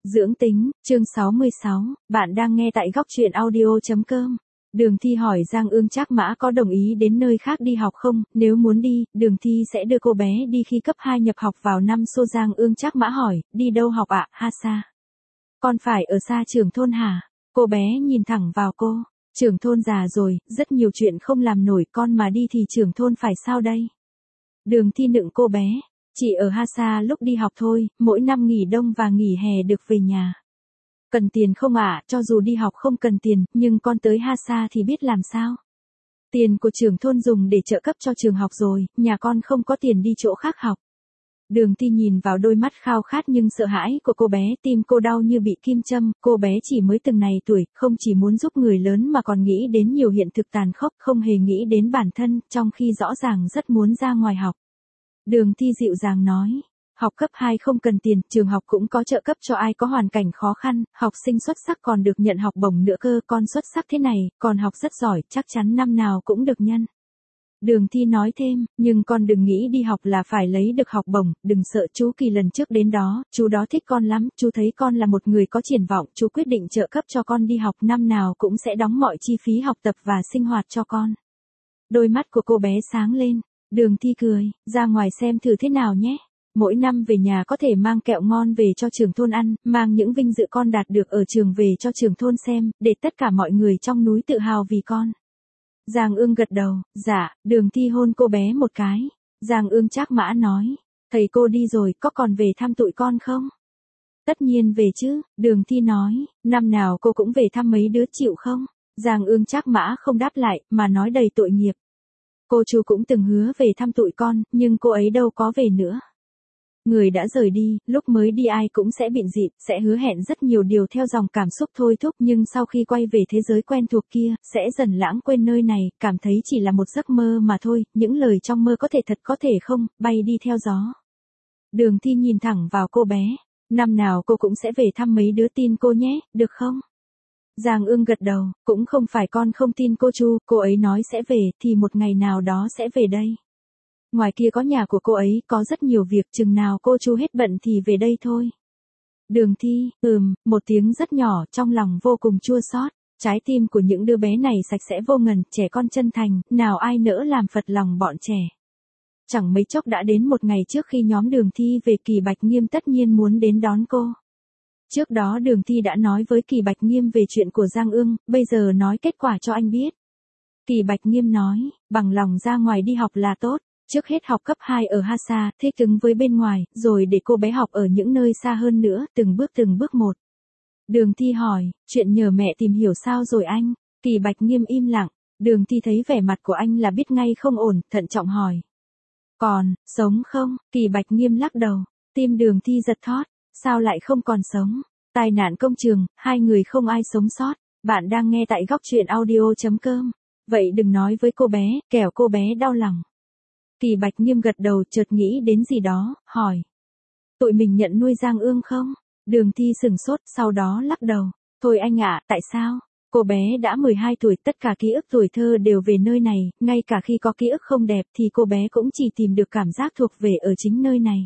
Dưỡng tính, chương 66, bạn đang nghe tại góc truyện audio.com. Đường Thi hỏi Giang Ương Trác Mã có đồng ý đến nơi khác đi học không, nếu muốn đi, Đường Thi sẽ đưa cô bé đi khi cấp 2 nhập học vào năm xô. Giang Ương Trác Mã hỏi, đi đâu học ạ, ha xa. Con phải ở xa trưởng thôn hả? Cô bé nhìn thẳng vào cô, trưởng thôn già rồi, rất nhiều chuyện không làm nổi, con mà đi thì trưởng thôn phải sao đây? Đường Thi nựng cô bé. Chỉ ở Ha Sa lúc đi học thôi, mỗi năm nghỉ đông và nghỉ hè được về nhà. Cần tiền không ạ? Cho dù đi học không cần tiền, nhưng con tới Ha Sa thì biết làm sao? Tiền của trưởng thôn dùng để trợ cấp cho trường học rồi, nhà con không có tiền đi chỗ khác học. Đường Thi nhìn vào đôi mắt khao khát nhưng sợ hãi của cô bé, tim cô đau như bị kim châm, cô bé chỉ mới từng này tuổi, không chỉ muốn giúp người lớn mà còn nghĩ đến nhiều hiện thực tàn khốc, không hề nghĩ đến bản thân, trong khi rõ ràng rất muốn ra ngoài học. Đường Thi dịu dàng nói, học cấp 2 không cần tiền, trường học cũng có trợ cấp cho ai có hoàn cảnh khó khăn, học sinh xuất sắc còn được nhận học bổng nữa cơ, con xuất sắc thế này, còn học rất giỏi, chắc chắn năm nào cũng được nhân. Đường Thi nói thêm, nhưng con đừng nghĩ đi học là phải lấy được học bổng, đừng sợ, chú Kỳ lần trước đến đó, chú đó thích con lắm, chú thấy con là một người có triển vọng, chú quyết định trợ cấp cho con đi học, năm nào cũng sẽ đóng mọi chi phí học tập và sinh hoạt cho con. Đôi mắt của cô bé sáng lên. Đường Thi cười, ra ngoài xem thử thế nào nhé. Mỗi năm về nhà có thể mang kẹo ngon về cho trưởng thôn ăn, mang những vinh dự con đạt được ở trường về cho trưởng thôn xem, để tất cả mọi người trong núi tự hào vì con. Giang Ương gật đầu, dạ, Đường Thi hôn cô bé một cái. Giang Ương Trác Mã nói, thầy cô đi rồi, có còn về thăm tụi con không? Tất nhiên về chứ, Đường Thi nói, năm nào cô cũng về thăm mấy đứa chịu không? Giang Ương Trác Mã không đáp lại, mà nói đầy tội nghiệp. Cô chú cũng từng hứa về thăm tụi con, nhưng cô ấy đâu có về nữa. Người đã rời đi, lúc mới đi ai cũng sẽ bịn dịn, sẽ hứa hẹn rất nhiều điều theo dòng cảm xúc thôi thúc, nhưng sau khi quay về thế giới quen thuộc kia, sẽ dần lãng quên nơi này, cảm thấy chỉ là một giấc mơ mà thôi, những lời trong mơ có thể thật có thể không, bay đi theo gió. Đường Thi nhìn thẳng vào cô bé, năm nào cô cũng sẽ về thăm mấy đứa, tin cô nhé, được không? Giang Ương gật đầu, cũng không phải con không tin cô Chu, cô ấy nói sẽ về, thì một ngày nào đó sẽ về đây. Ngoài kia có nhà của cô ấy, có rất nhiều việc, chừng nào cô Chu hết bận thì về đây thôi. Đường Thi, một tiếng rất nhỏ, trong lòng vô cùng chua xót. Trái tim của những đứa bé này sạch sẽ vô ngần, trẻ con chân thành, nào ai nỡ làm phật lòng bọn trẻ. Chẳng mấy chốc đã đến một ngày trước khi nhóm Đường Thi về, Kỳ Bạch Nghiêm tất nhiên muốn đến đón cô. Trước đó Đường Thi đã nói với Kỳ Bạch Nghiêm về chuyện của Giang Ương, bây giờ nói kết quả cho anh biết. Kỳ Bạch Nghiêm nói, bằng lòng ra ngoài đi học là tốt, trước hết học cấp 2 ở Ha Sa, thích ứng với bên ngoài, rồi để cô bé học ở những nơi xa hơn nữa, từng bước một. Đường Thi hỏi, chuyện nhờ mẹ tìm hiểu sao rồi anh? Kỳ Bạch Nghiêm im lặng, Đường Thi thấy vẻ mặt của anh là biết ngay không ổn, thận trọng hỏi. Còn, sống không? Kỳ Bạch Nghiêm lắc đầu, tim Đường Thi giật thót. Sao lại không còn sống? Tai nạn công trường, hai người không ai sống sót. Bạn đang nghe tại góc truyện audio.com. Vậy đừng nói với cô bé, kẻo cô bé đau lòng. Kỳ Bạch Nghiêm gật đầu, chợt nghĩ đến gì đó, hỏi. Tụi mình nhận nuôi Giang Ương không? Đường Thi sửng sốt, sau đó lắc đầu. Thôi anh ạ, tại sao? Cô bé đã 12 tuổi, tất cả ký ức tuổi thơ đều về nơi này, ngay cả khi có ký ức không đẹp thì cô bé cũng chỉ tìm được cảm giác thuộc về ở chính nơi này.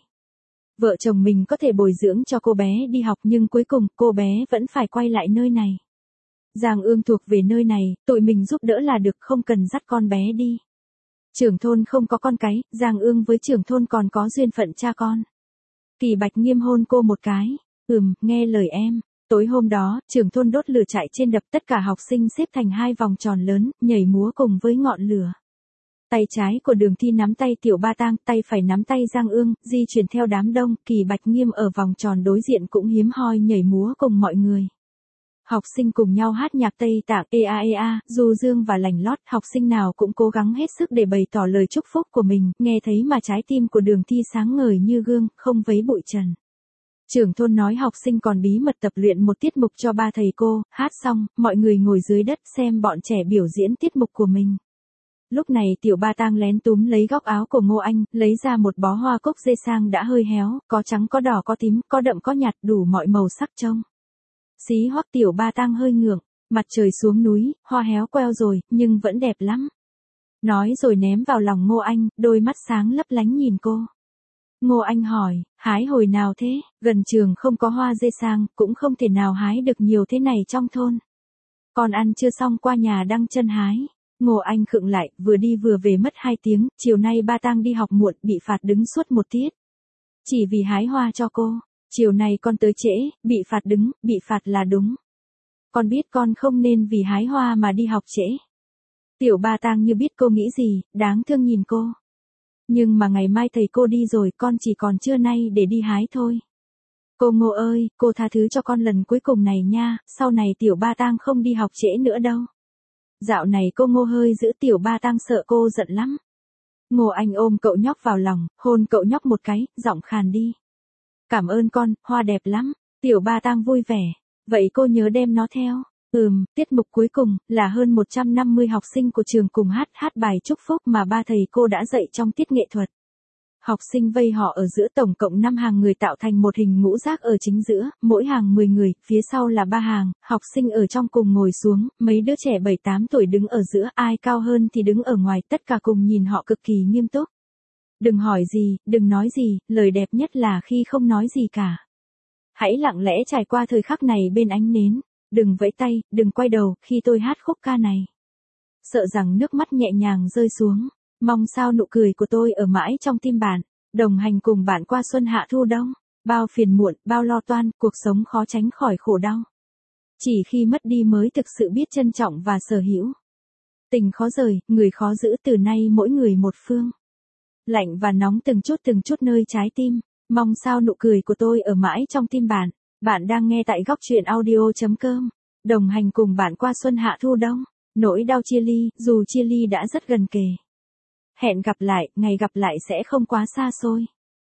Vợ chồng mình có thể bồi dưỡng cho cô bé đi học nhưng cuối cùng cô bé vẫn phải quay lại nơi này. Giang Ương thuộc về nơi này, tụi mình giúp đỡ là được, không cần dắt con bé đi. Trưởng thôn không có con cái, Giang Ương với trưởng thôn còn có duyên phận cha con. Kỳ Bạch Nghiêm hôn cô một cái, nghe lời em. Tối hôm đó, trưởng thôn đốt lửa trại trên đập, tất cả học sinh xếp thành hai vòng tròn lớn, nhảy múa cùng với ngọn lửa. Tay trái của Đường Thi nắm tay Tiểu Ba Tang, tay phải nắm tay Giang Ương, di chuyển theo đám đông, Kỳ Bạch Nghiêm ở vòng tròn đối diện cũng hiếm hoi nhảy múa cùng mọi người. Học sinh cùng nhau hát nhạc Tây Tạng, ea, du dương và lành lót, học sinh nào cũng cố gắng hết sức để bày tỏ lời chúc phúc của mình, nghe thấy mà trái tim của Đường Thi sáng ngời như gương, không vấy bụi trần. Trưởng thôn nói học sinh còn bí mật tập luyện một tiết mục cho ba thầy cô, hát xong, mọi người ngồi dưới đất xem bọn trẻ biểu diễn tiết mục của mình. Lúc này Tiểu Ba Tang lén túm lấy góc áo của Ngô Anh, lấy ra một bó hoa cúc dê sang đã hơi héo, có trắng có đỏ có tím, có đậm có nhạt, đủ mọi màu sắc trông. Xí Hoắc Tiểu Ba Tang hơi ngượng, mặt trời xuống núi, hoa héo queo rồi, nhưng vẫn đẹp lắm. Nói rồi ném vào lòng Ngô Anh, đôi mắt sáng lấp lánh nhìn cô. Ngô Anh hỏi, hái hồi nào thế, gần trường không có hoa dê sang, cũng không thể nào hái được nhiều thế này trong thôn. Con ăn chưa xong qua nhà đăng chân hái. Ngô Anh khựng lại, vừa đi vừa về mất 2 tiếng, chiều nay ba tang đi học muộn, bị phạt đứng suốt 1 tiết. Chỉ vì hái hoa cho cô, chiều nay con tới trễ, bị phạt đứng, bị phạt là đúng. Con biết con không nên vì hái hoa mà đi học trễ. Tiểu ba tang như biết cô nghĩ gì, đáng thương nhìn cô. Nhưng mà ngày mai thầy cô đi rồi, con chỉ còn trưa nay để đi hái thôi. Cô Ngô ơi, cô tha thứ cho con lần cuối cùng này nha, sau này tiểu ba tang không đi học trễ nữa đâu. Dạo này cô Ngô hơi giữ tiểu ba tang sợ cô giận lắm. Ngô Anh ôm cậu nhóc vào lòng, hôn cậu nhóc một cái, giọng khàn đi. Cảm ơn con, hoa đẹp lắm. Tiểu ba tang vui vẻ. Vậy cô nhớ đem nó theo. Tiết mục cuối cùng là hơn 150 học sinh của trường cùng hát bài chúc phúc mà ba thầy cô đã dạy trong tiết nghệ thuật. Học sinh vây họ ở giữa, tổng cộng 5 hàng người tạo thành một hình ngũ giác ở chính giữa, mỗi hàng 10 người, phía sau là 3 hàng, học sinh ở trong cùng ngồi xuống, mấy đứa trẻ 7-8 tuổi đứng ở giữa, ai cao hơn thì đứng ở ngoài, tất cả cùng nhìn họ cực kỳ nghiêm túc. Đừng hỏi gì, đừng nói gì, lời đẹp nhất là khi không nói gì cả. Hãy lặng lẽ trải qua thời khắc này bên ánh nến, đừng vẫy tay, đừng quay đầu khi tôi hát khúc ca này. Sợ rằng nước mắt nhẹ nhàng rơi xuống. Mong sao nụ cười của tôi ở mãi trong tim bạn, đồng hành cùng bạn qua xuân hạ thu đông, bao phiền muộn, bao lo toan, cuộc sống khó tránh khỏi khổ đau. Chỉ khi mất đi mới thực sự biết trân trọng và sở hữu. Tình khó rời, người khó giữ, từ nay mỗi người một phương. Lạnh và nóng từng chút nơi trái tim, mong sao nụ cười của tôi ở mãi trong tim bạn. Bạn đang nghe tại góc truyện audio.com, đồng hành cùng bạn qua xuân hạ thu đông, nỗi đau chia ly, dù chia ly đã rất gần kề. Hẹn gặp lại, ngày gặp lại sẽ không quá xa xôi.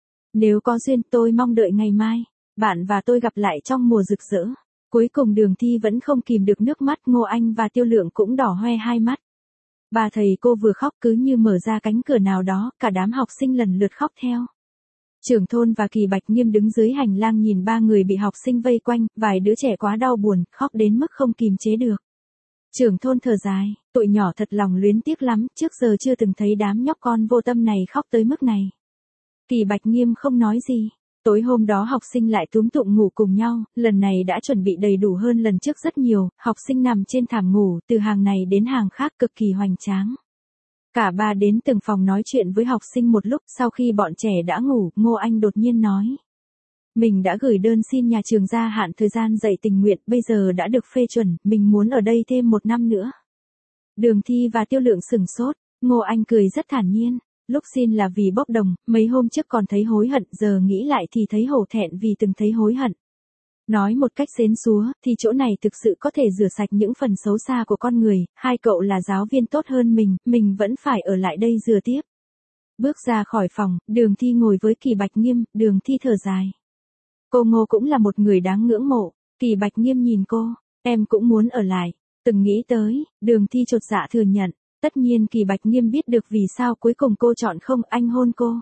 Nếu có duyên, tôi mong đợi ngày mai, bạn và tôi gặp lại trong mùa rực rỡ. Cuối cùng Đường Thi vẫn không kìm được nước mắt, Ngô Anh và Tiêu Lượng cũng đỏ hoe hai mắt. Ba thầy cô vừa khóc cứ như mở ra cánh cửa nào đó, cả đám học sinh lần lượt khóc theo. Trưởng thôn và Kỳ Bạch Nghiêm đứng dưới hành lang nhìn ba người bị học sinh vây quanh, vài đứa trẻ quá đau buồn, khóc đến mức không kìm chế được. Trưởng thôn thở dài, tụi nhỏ thật lòng luyến tiếc lắm, trước giờ chưa từng thấy đám nhóc con vô tâm này khóc tới mức này. Kỳ Bạch Nghiêm không nói gì. Tối hôm đó học sinh lại túm tụm ngủ cùng nhau, lần này đã chuẩn bị đầy đủ hơn lần trước rất nhiều, học sinh nằm trên thảm ngủ, từ hàng này đến hàng khác cực kỳ hoành tráng. Cả ba đến từng phòng nói chuyện với học sinh một lúc, sau khi bọn trẻ đã ngủ, Ngô Anh đột nhiên nói. Mình đã gửi đơn xin nhà trường gia hạn thời gian dạy tình nguyện, bây giờ đã được phê chuẩn, mình muốn ở đây thêm 1 năm nữa. Đường Thi và Tiêu Lượng sửng sốt, Ngô Anh cười rất thản nhiên. Lúc xin là vì bốc đồng, mấy hôm trước còn thấy hối hận, giờ nghĩ lại thì thấy hổ thẹn vì từng thấy hối hận. Nói một cách xến xúa, thì chỗ này thực sự có thể rửa sạch những phần xấu xa của con người, hai cậu là giáo viên tốt hơn mình vẫn phải ở lại đây rửa tiếp. Bước ra khỏi phòng, Đường Thi ngồi với Kỳ Bạch Nghiêm, Đường Thi thở dài. Cô Ngô cũng là một người đáng ngưỡng mộ, Kỳ Bạch Nghiêm nhìn cô, em cũng muốn ở lại, từng nghĩ tới, Đường Thi chột dạ thừa nhận. Tất nhiên Kỳ Bạch Nghiêm biết được vì sao cuối cùng cô chọn không, anh hôn cô.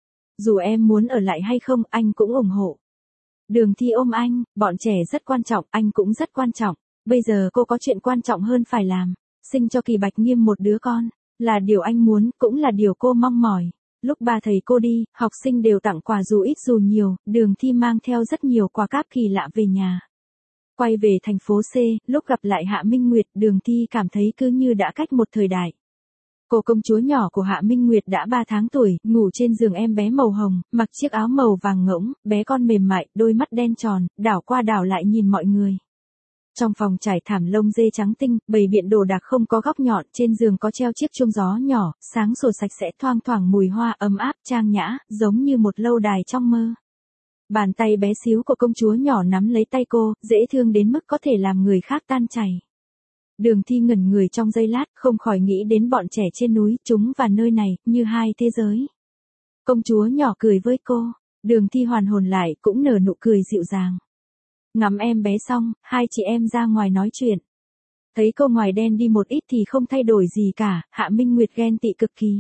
Dù em muốn ở lại hay không, anh cũng ủng hộ. Đường Thi ôm anh, bọn trẻ rất quan trọng, anh cũng rất quan trọng. Bây giờ cô có chuyện quan trọng hơn phải làm. Sinh cho Kỳ Bạch Nghiêm một đứa con. Là điều anh muốn, cũng là điều cô mong mỏi. Lúc ba thầy cô đi, học sinh đều tặng quà dù ít dù nhiều, Đường Thi mang theo rất nhiều quà cáp kỳ lạ về nhà. Quay về thành phố C, lúc gặp lại Hạ Minh Nguyệt, Đường Thi cảm thấy cứ như đã cách một thời đại. Cô công chúa nhỏ của Hạ Minh Nguyệt đã 3 tháng tuổi, ngủ trên giường em bé màu hồng, mặc chiếc áo màu vàng ngỗng, bé con mềm mại, đôi mắt đen tròn, đảo qua đảo lại nhìn mọi người. Trong phòng trải thảm lông dê trắng tinh, bày biện đồ đạc không có góc nhọn, trên giường có treo chiếc chuông gió nhỏ, sáng sủa sạch sẽ, thoang thoảng mùi hoa ấm áp, trang nhã, giống như một lâu đài trong mơ. Bàn tay bé xíu của công chúa nhỏ nắm lấy tay cô, dễ thương đến mức có thể làm người khác tan chảy. Đường Thi ngẩn người trong giây lát, không khỏi nghĩ đến bọn trẻ trên núi, chúng và nơi này, như hai thế giới. Công chúa nhỏ cười với cô, Đường Thi hoàn hồn lại, cũng nở nụ cười dịu dàng. Ngắm em bé xong, hai chị em ra ngoài nói chuyện. Thấy cô ngoài đen đi một ít thì không thay đổi gì cả, Hạ Minh Nguyệt ghen tị cực kỳ.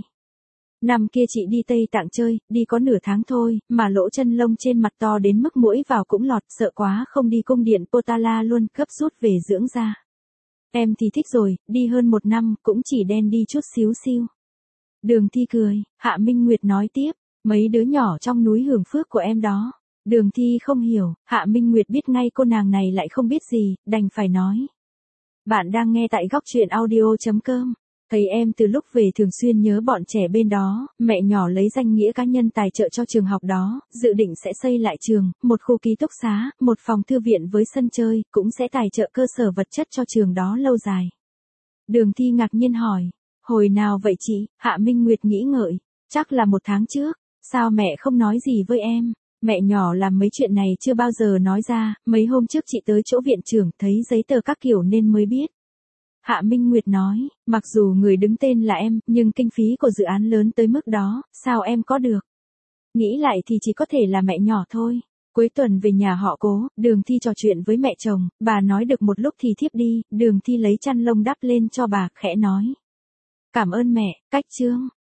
Năm kia chị đi Tây Tạng chơi, đi có nửa tháng thôi, mà lỗ chân lông trên mặt to đến mức mũi vào cũng lọt, sợ quá không đi cung điện Potala luôn, gấp rút về dưỡng da. Em thì thích rồi, đi hơn 1 năm, cũng chỉ đen đi chút xíu xiu. Đường Thi cười, Hạ Minh Nguyệt nói tiếp, Mấy đứa nhỏ trong núi hưởng phước của em đó. Đường Thi không hiểu, Hạ Minh Nguyệt biết ngay cô nàng này lại không biết gì, đành phải nói. Bạn đang nghe tại góc truyện audio.com. Thấy em từ lúc về thường xuyên nhớ bọn trẻ bên đó, mẹ nhỏ lấy danh nghĩa cá nhân tài trợ cho trường học đó, dự định sẽ xây lại trường, một khu ký túc xá, một phòng thư viện với sân chơi, cũng sẽ tài trợ cơ sở vật chất cho trường đó lâu dài. Đường Thi ngạc nhiên hỏi, hồi nào vậy chị? Hạ Minh Nguyệt nghĩ ngợi, chắc là 1 tháng trước, sao mẹ không nói gì với em? Mẹ nhỏ làm mấy chuyện này chưa bao giờ nói ra, mấy hôm trước chị tới chỗ viện trưởng thấy giấy tờ các kiểu nên mới biết. Hạ Minh Nguyệt nói, mặc dù người đứng tên là em, nhưng kinh phí của dự án lớn tới mức đó, sao em có được? Nghĩ lại thì chỉ có thể là mẹ nhỏ thôi. Cuối tuần về nhà họ Cố, Đường Thi trò chuyện với mẹ chồng, bà nói được một lúc thì thiếp đi, Đường Thi lấy chăn lông đắp lên cho bà, khẽ nói. Cảm ơn mẹ, cách chương.